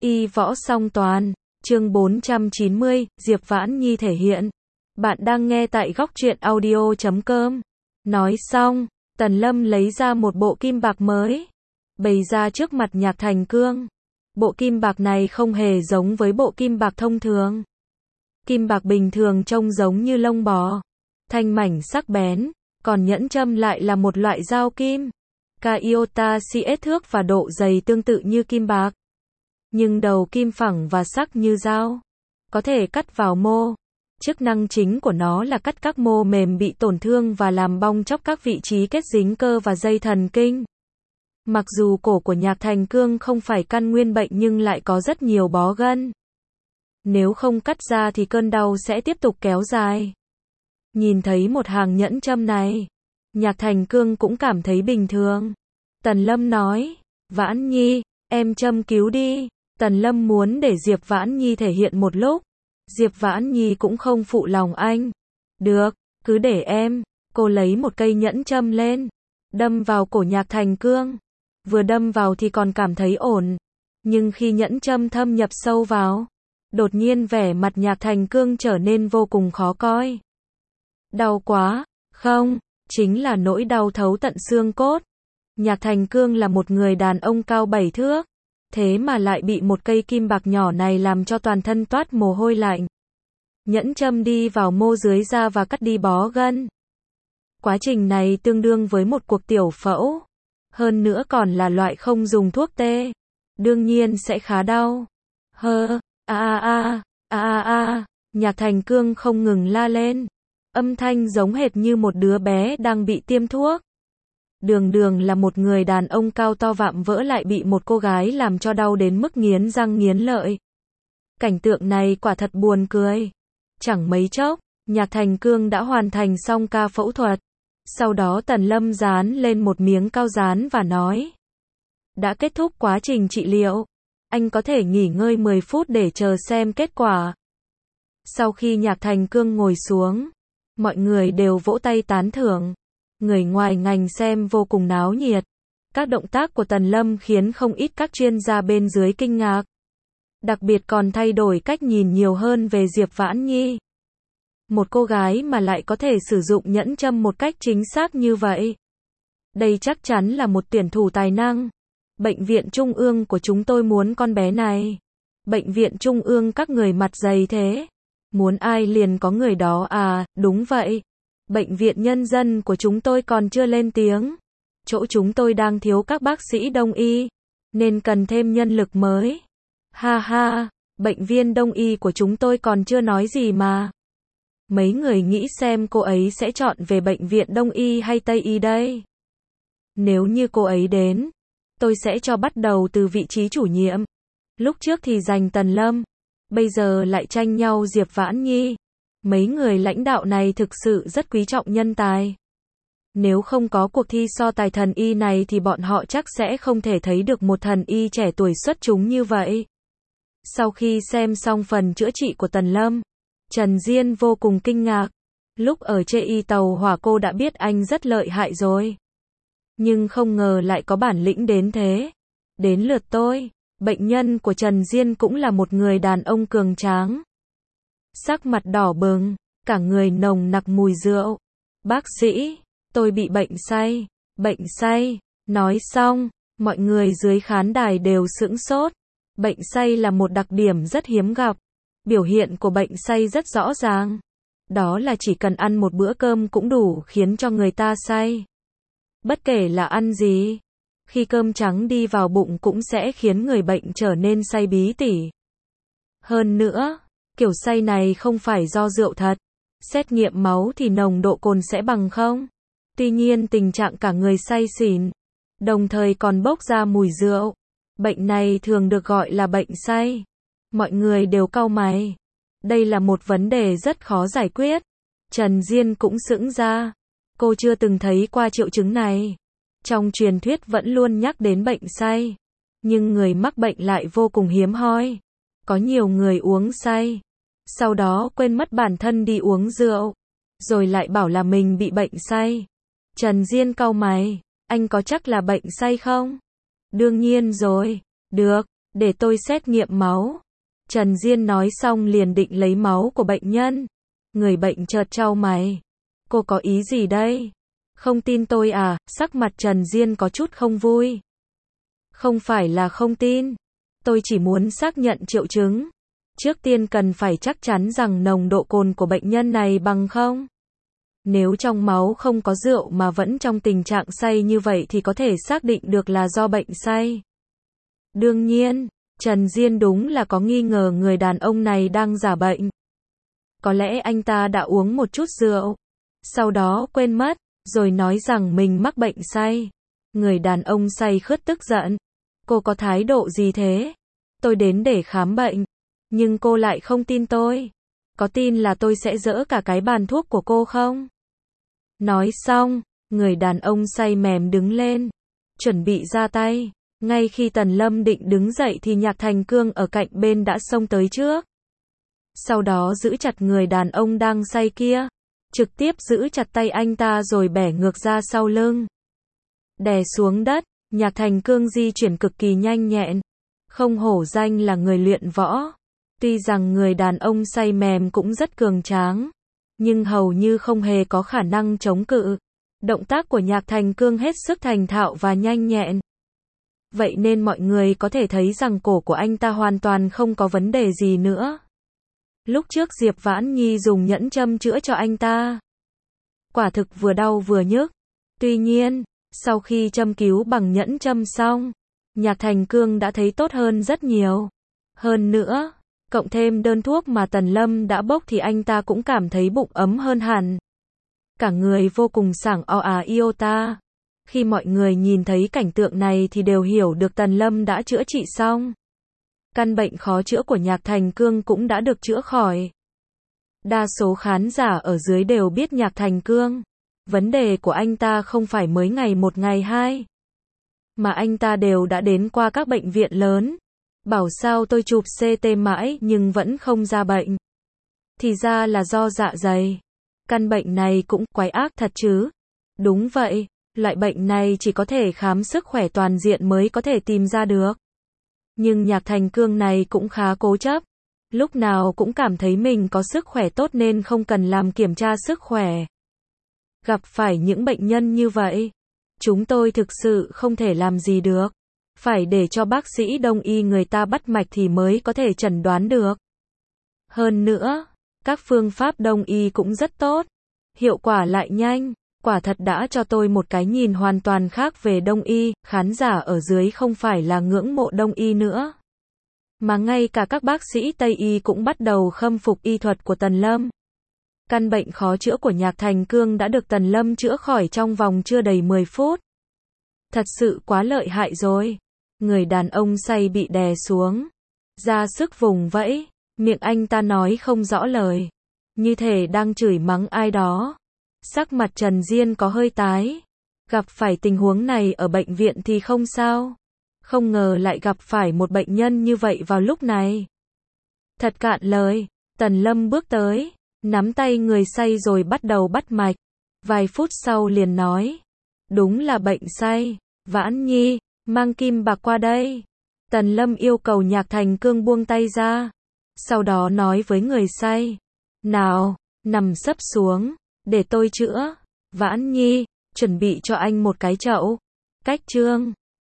Y võ song toàn, chương 490, Diệp Vãn Nhi thể hiện. Bạn đang nghe tại góc truyện audio.com. Nói xong, Tần Lâm lấy ra một bộ kim bạc mới, bày ra trước mặt Nhạc Thành Cương. Bộ kim bạc này không hề giống với bộ kim bạc thông thường. Kim bạc bình thường trông giống như lông bò, thanh mảnh sắc bén, còn nhẫn châm lại là một loại dao kim. Iota CS thước và độ dày tương tự như kim bạc, nhưng đầu kim phẳng và sắc như dao, có thể cắt vào mô. Chức năng chính của nó là cắt các mô mềm bị tổn thương và làm bong chóc các vị trí kết dính cơ và dây thần kinh. Mặc dù cổ của Nhạc Thành Cương không phải căn nguyên bệnh nhưng lại có rất nhiều bó gân. Nếu không cắt ra thì cơn đau sẽ tiếp tục kéo dài. Nhìn thấy một hàng nhẫn châm này, Nhạc Thành Cương cũng cảm thấy bình thường. Tần Lâm nói, Vãn Nhi, em châm cứu đi. Tần Lâm muốn để Diệp Vãn Nhi thể hiện một lúc. Diệp Vãn Nhi cũng không phụ lòng anh. Được, cứ để em. Cô lấy một cây nhẫn châm lên, đâm vào cổ Nhạc Thành Cương. Vừa đâm vào thì còn cảm thấy ổn, nhưng khi nhẫn châm thâm nhập sâu vào, đột nhiên vẻ mặt Nhạc Thành Cương trở nên vô cùng khó coi. Đau quá, không, chính là nỗi đau thấu tận xương cốt. Nhạc Thành Cương là một người đàn ông cao 7 thước, thế mà lại bị một cây kim bạc nhỏ này làm cho toàn thân toát mồ hôi lạnh. Nhẫn châm đi vào mô dưới da và cắt đi bó gân. Quá trình này tương đương với một cuộc tiểu phẫu, hơn nữa còn là loại không dùng thuốc tê, đương nhiên sẽ khá đau. Nhạc Thành Cương không ngừng la lên, âm thanh giống hệt như một đứa bé đang bị tiêm thuốc. Đường Đường là một người đàn ông cao to vạm vỡ lại bị một cô gái làm cho đau đến mức nghiến răng nghiến lợi. Cảnh tượng này quả thật buồn cười. Chẳng mấy chốc, Nhạc Thành Cương đã hoàn thành xong ca phẫu thuật. Sau đó Tần Lâm dán lên một miếng cao dán và nói, đã kết thúc quá trình trị liệu, anh có thể nghỉ ngơi 10 phút để chờ xem kết quả. Sau khi Nhạc Thành Cương ngồi xuống, mọi người đều vỗ tay tán thưởng. Người ngoài ngành xem vô cùng náo nhiệt. Các động tác của Tần Lâm khiến không ít các chuyên gia bên dưới kinh ngạc. Đặc biệt còn thay đổi cách nhìn nhiều hơn về Diệp Vãn Nhi. Một cô gái mà lại có thể sử dụng nhẫn châm một cách chính xác như vậy. Đây chắc chắn là một tuyển thủ tài năng. Bệnh viện Trung ương của chúng tôi muốn con bé này. Bệnh viện Trung ương các người mặt dày thế. Muốn ai liền có người đó à, đúng vậy. Bệnh viện nhân dân của chúng tôi còn chưa lên tiếng. Chỗ chúng tôi đang thiếu các bác sĩ đông y, nên cần thêm nhân lực mới. Ha ha, bệnh viên đông y của chúng tôi còn chưa nói gì mà. Mấy người nghĩ xem cô ấy sẽ chọn về bệnh viện đông y hay tây y đây? Nếu như cô ấy đến, tôi sẽ cho bắt đầu từ vị trí chủ nhiệm. Lúc trước thì giành Tần Lâm, bây giờ lại tranh nhau Diệp Vãn Nhi. Mấy người lãnh đạo này thực sự rất quý trọng nhân tài. Nếu không có cuộc thi so tài thần y này thì bọn họ chắc sẽ không thể thấy được một thần y trẻ tuổi xuất chúng như vậy. Sau khi xem xong phần chữa trị của Tần Lâm, Trần Diên vô cùng kinh ngạc. Lúc ở chê tàu hỏa cô đã biết anh rất lợi hại rồi, nhưng không ngờ lại có bản lĩnh đến thế. Đến lượt tôi. Bệnh nhân của Trần Diên cũng là một người đàn ông cường tráng, sắc mặt đỏ bừng, cả người nồng nặc mùi rượu. Bác sĩ, tôi bị bệnh say. Bệnh say. Nói xong, mọi người dưới khán đài đều sững sốt. Bệnh say là một đặc điểm rất hiếm gặp. Biểu hiện của bệnh say rất rõ ràng. Đó là chỉ cần ăn một bữa cơm cũng đủ khiến cho người ta say. Bất kể là ăn gì, khi cơm trắng đi vào bụng cũng sẽ khiến người bệnh trở nên say bí tỉ. Hơn nữa, kiểu say này không phải do rượu thật. Xét nghiệm máu thì nồng độ cồn sẽ bằng không. Tuy nhiên tình trạng cả người say xỉn, đồng thời còn bốc ra mùi rượu. Bệnh này thường được gọi là bệnh say. Mọi người đều cau mày. Đây là một vấn đề rất khó giải quyết. Trần Diên cũng sững ra. Cô chưa từng thấy qua triệu chứng này. Trong truyền thuyết vẫn luôn nhắc đến bệnh say, nhưng người mắc bệnh lại vô cùng hiếm hoi. Có nhiều người uống say, sau đó quên mất bản thân đi uống rượu, rồi lại bảo là mình bị bệnh say. Trần Diên cau mày, anh có chắc là bệnh say không? Đương nhiên rồi. Được, để tôi xét nghiệm máu. Trần Diên nói xong liền định lấy máu của bệnh nhân. Người bệnh chợt chau mày. Cô có ý gì đây? Không tin tôi à? Sắc mặt Trần Diên có chút không vui. Không phải là không tin. Tôi chỉ muốn xác nhận triệu chứng. Trước tiên cần phải chắc chắn rằng nồng độ cồn của bệnh nhân này bằng không. Nếu trong máu không có rượu mà vẫn trong tình trạng say như vậy thì có thể xác định được là do bệnh say. Đương nhiên, Trần Diên đúng là có nghi ngờ người đàn ông này đang giả bệnh. Có lẽ anh ta đã uống một chút rượu, sau đó quên mất, rồi nói rằng mình mắc bệnh say. Người đàn ông say khướt tức giận. Cô có thái độ gì thế? Tôi đến để khám bệnh, nhưng cô lại không tin tôi. Có tin là tôi sẽ dỡ cả cái bàn thuốc của cô không? Nói xong, người đàn ông say mềm đứng lên, chuẩn bị ra tay. Ngay khi Tần Lâm định đứng dậy thì Nhạc Thành Cương ở cạnh bên đã xông tới trước. Sau đó giữ chặt người đàn ông đang say kia, trực tiếp giữ chặt tay anh ta rồi bẻ ngược ra sau lưng. Đè xuống đất, Nhạc Thành Cương di chuyển cực kỳ nhanh nhẹn, không hổ danh là người luyện võ. Tuy rằng người đàn ông say mềm cũng rất cường tráng, nhưng hầu như không hề có khả năng chống cự. Động tác của Nhạc Thành Cương hết sức thành thạo và nhanh nhẹn. Vậy nên mọi người có thể thấy rằng cổ của anh ta hoàn toàn không có vấn đề gì nữa. Lúc trước Diệp Vãn Nhi dùng nhẫn châm chữa cho anh ta, quả thực vừa đau vừa nhức. Tuy nhiên, sau khi châm cứu bằng nhẫn châm xong, Nhạc Thành Cương đã thấy tốt hơn rất nhiều. Hơn nữa, cộng thêm đơn thuốc mà Tần Lâm đã bốc thì anh ta cũng cảm thấy bụng ấm hơn hẳn. Cả người vô cùng sảng iota. Khi mọi người nhìn thấy cảnh tượng này thì đều hiểu được Tần Lâm đã chữa trị xong. Căn bệnh khó chữa của Nhạc Thành Cương cũng đã được chữa khỏi. Đa số khán giả ở dưới đều biết Nhạc Thành Cương. Vấn đề của anh ta không phải mới ngày một ngày hai, mà anh ta đều đã đến qua các bệnh viện lớn. Bảo sao tôi chụp CT mãi nhưng vẫn không ra bệnh. Thì ra là do dạ dày. Căn bệnh này cũng quái ác thật chứ. Đúng vậy, loại bệnh này chỉ có thể khám sức khỏe toàn diện mới có thể tìm ra được. Nhưng Nhạc Thành Cương này cũng khá cố chấp. Lúc nào cũng cảm thấy mình có sức khỏe tốt nên không cần làm kiểm tra sức khỏe. Gặp phải những bệnh nhân như vậy, chúng tôi thực sự không thể làm gì được. Phải để cho bác sĩ đông y người ta bắt mạch thì mới có thể chẩn đoán được. Hơn nữa, các phương pháp đông y cũng rất tốt. Hiệu quả lại nhanh. Quả thật đã cho tôi một cái nhìn hoàn toàn khác về đông y. Khán giả ở dưới không phải là ngưỡng mộ đông y nữa, mà ngay cả các bác sĩ Tây y cũng bắt đầu khâm phục y thuật của Tần Lâm. Căn bệnh khó chữa của Nhạc Thành Cương đã được Tần Lâm chữa khỏi trong vòng chưa đầy 10 phút. Thật sự quá lợi hại rồi. Người đàn ông say bị đè xuống, ra sức vùng vẫy, miệng anh ta nói không rõ lời, như thể đang chửi mắng ai đó. Sắc mặt Trần Diên có hơi tái. Gặp phải tình huống này ở bệnh viện thì không sao. Không ngờ lại gặp phải một bệnh nhân như vậy vào lúc này. Thật cạn lời. Tần Lâm bước tới, nắm tay người say rồi bắt đầu bắt mạch. Vài phút sau liền nói. Đúng là bệnh say. Vãn Nhi, mang kim bạc qua đây. Tần Lâm yêu cầu Nhạc Thành Cương buông tay ra. Sau đó nói với người say. Nào, nằm sấp xuống, để tôi chữa. Vãn Nhi, chuẩn bị cho anh một cái chậu. Cách chương